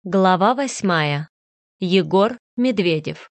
Глава 8. Егор Медведев.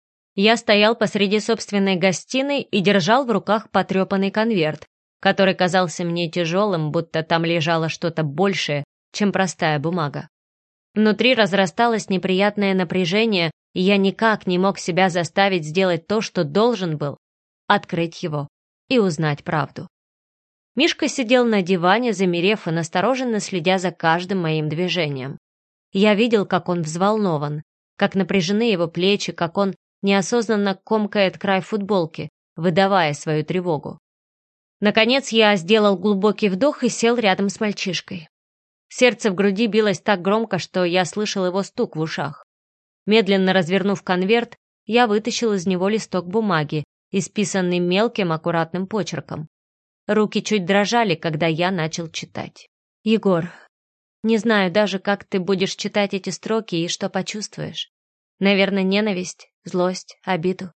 Я стоял посреди собственной гостиной и держал в руках потрепанный конверт, который казался мне тяжелым, будто там лежало что-то большее, чем простая бумага. Внутри разрасталось неприятное напряжение, и я никак не мог себя заставить сделать то, что должен был — открыть его и узнать правду. Мишка сидел на диване, замерев и настороженно следя за каждым моим движением. Я видел, как он взволнован, как напряжены его плечи, как он неосознанно комкает край футболки, выдавая свою тревогу. Наконец я сделал глубокий вдох и сел рядом с мальчишкой. Сердце в груди билось так громко, что я слышал его стук в ушах. Медленно развернув конверт, я вытащил из него листок бумаги, исписанный мелким аккуратным почерком. Руки чуть дрожали, когда я начал читать. «Егор, не знаю даже, как ты будешь читать эти строки и что почувствуешь. Наверное, ненависть, злость, обиду.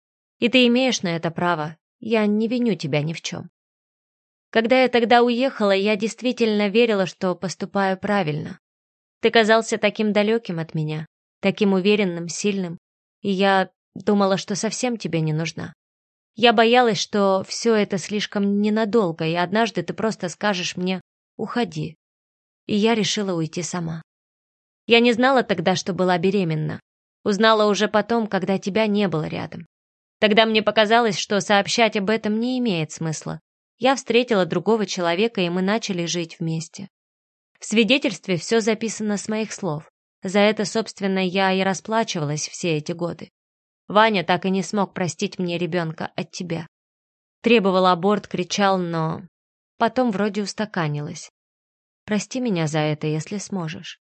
И ты имеешь на это право, я не виню тебя ни в чем. Когда я тогда уехала, я действительно верила, что поступаю правильно. Ты казался таким далеким от меня, таким уверенным, сильным, и я думала, что совсем тебе не нужна. Я боялась, что все это слишком ненадолго, и однажды ты просто скажешь мне «уходи». И я решила уйти сама. Я не знала тогда, что была беременна. Узнала уже потом, когда тебя не было рядом. Тогда мне показалось, что сообщать об этом не имеет смысла. Я встретила другого человека, и мы начали жить вместе. В свидетельстве все записано с моих слов. За это, собственно, я и расплачивалась все эти годы. Ваня так и не смог простить мне ребенка от тебя. Требовал аборт, кричал, но потом вроде устаканилось. Прости меня за это, если сможешь.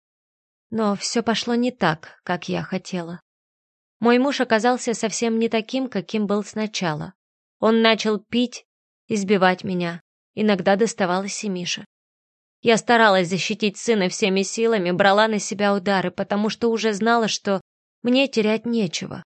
Но все пошло не так, как я хотела. Мой муж оказался совсем не таким, каким был сначала. Он начал пить, избивать меня. Иногда доставалось и Мише. Я старалась защитить сына всеми силами, брала на себя удары, потому что уже знала, что мне терять нечего.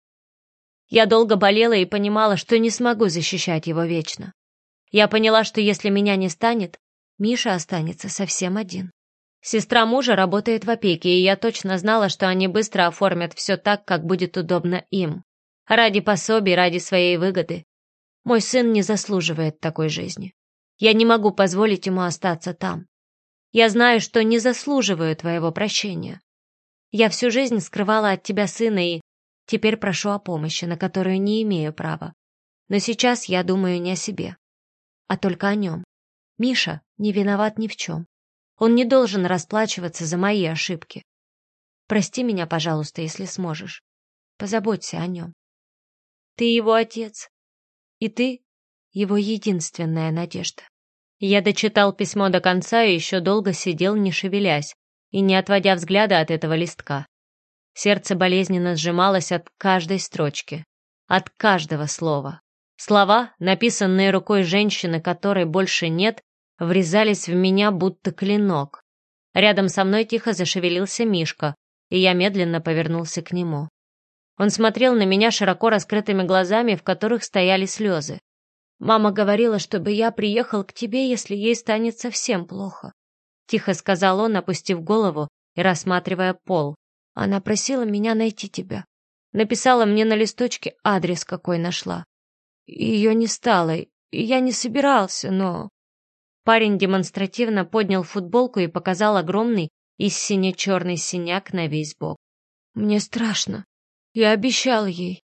Я долго болела и понимала, что не смогу защищать его вечно. Я поняла, что если меня не станет, Миша останется совсем один. Сестра мужа работает в опеке, и я точно знала, что они быстро оформят все так, как будет удобно им. Ради пособий, ради своей выгоды. Мой сын не заслуживает такой жизни. Я не могу позволить ему остаться там. Я знаю, что не заслуживаю твоего прощения. Я всю жизнь скрывала от тебя сына и теперь прошу о помощи, на которую не имею права. Но сейчас я думаю не о себе, а только о нем. Миша не виноват ни в чем. Он не должен расплачиваться за мои ошибки. Прости меня, пожалуйста, если сможешь. Позаботься о нем. Ты его отец, и ты его единственная надежда». Я дочитал письмо до конца и еще долго сидел, не шевелясь, и не отводя взгляда от этого листка. Сердце болезненно сжималось от каждой строчки, от каждого слова. Слова, написанные рукой женщины, которой больше нет, врезались в меня будто клинок. Рядом со мной тихо зашевелился Мишка, и я медленно повернулся к нему. Он смотрел на меня широко раскрытыми глазами, в которых стояли слезы. «Мама говорила, чтобы я приехал к тебе, если ей станет совсем плохо», — тихо сказал он, опустив голову и рассматривая пол. «Она просила меня найти тебя. Написала мне на листочке адрес, какой нашла. Ее не стало, и я не собирался, но...» Парень демонстративно поднял футболку и показал огромный и сине-черный синяк на весь бок. «Мне страшно. Я обещал ей».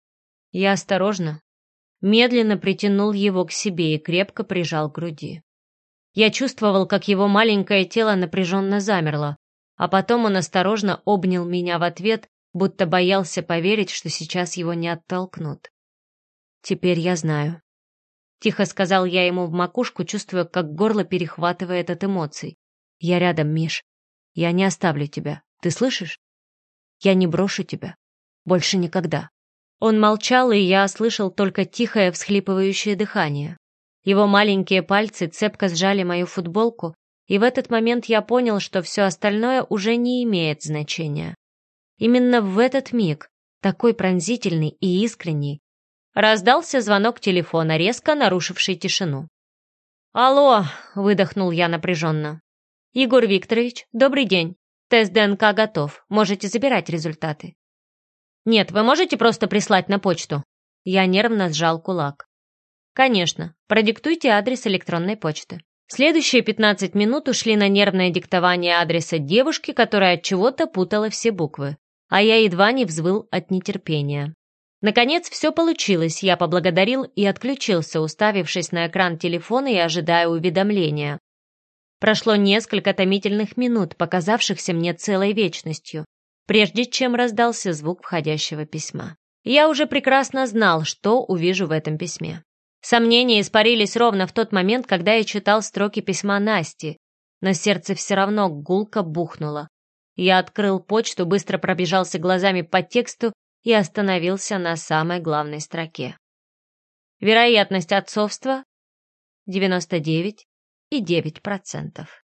Я осторожно, медленно притянул его к себе и крепко прижал к груди. Я чувствовал, как его маленькое тело напряженно замерло, а потом он осторожно обнял меня в ответ, будто боялся поверить, что сейчас его не оттолкнут. «Теперь я знаю», — тихо сказал я ему в макушку, чувствуя, как горло перехватывает от эмоций. «Я рядом, Миш. Я не оставлю тебя. Ты слышишь? Я не брошу тебя. Больше никогда». Он молчал, и я слышал только тихое всхлипывающее дыхание. Его маленькие пальцы цепко сжали мою футболку, и в этот момент я понял, что все остальное уже не имеет значения. Именно в этот миг, такой пронзительный и искренний, раздался звонок телефона, резко нарушивший тишину. «Алло!» — выдохнул я напряженно. «Егор Викторович, добрый день. Тест ДНК готов, можете забирать результаты. Нет, вы можете просто прислать на почту? Я нервно сжал кулак. Конечно, продиктуйте адрес электронной почты. Следующие 15 минут ушли на нервное диктование адреса девушки, которая от чего-то путала все буквы, а я едва не взвыл от нетерпения. Наконец, все получилось, я поблагодарил и отключился, уставившись на экран телефона и ожидая уведомления. Прошло несколько томительных минут, показавшихся мне целой вечностью, прежде чем раздался звук входящего письма. Я уже прекрасно знал, что увижу в этом письме. Сомнения испарились ровно в тот момент, когда я читал строки письма Насти, но сердце все равно гулко бухнуло. Я открыл почту, быстро пробежался глазами по тексту и остановился на самой главной строке. Вероятность отцовства 99,9%.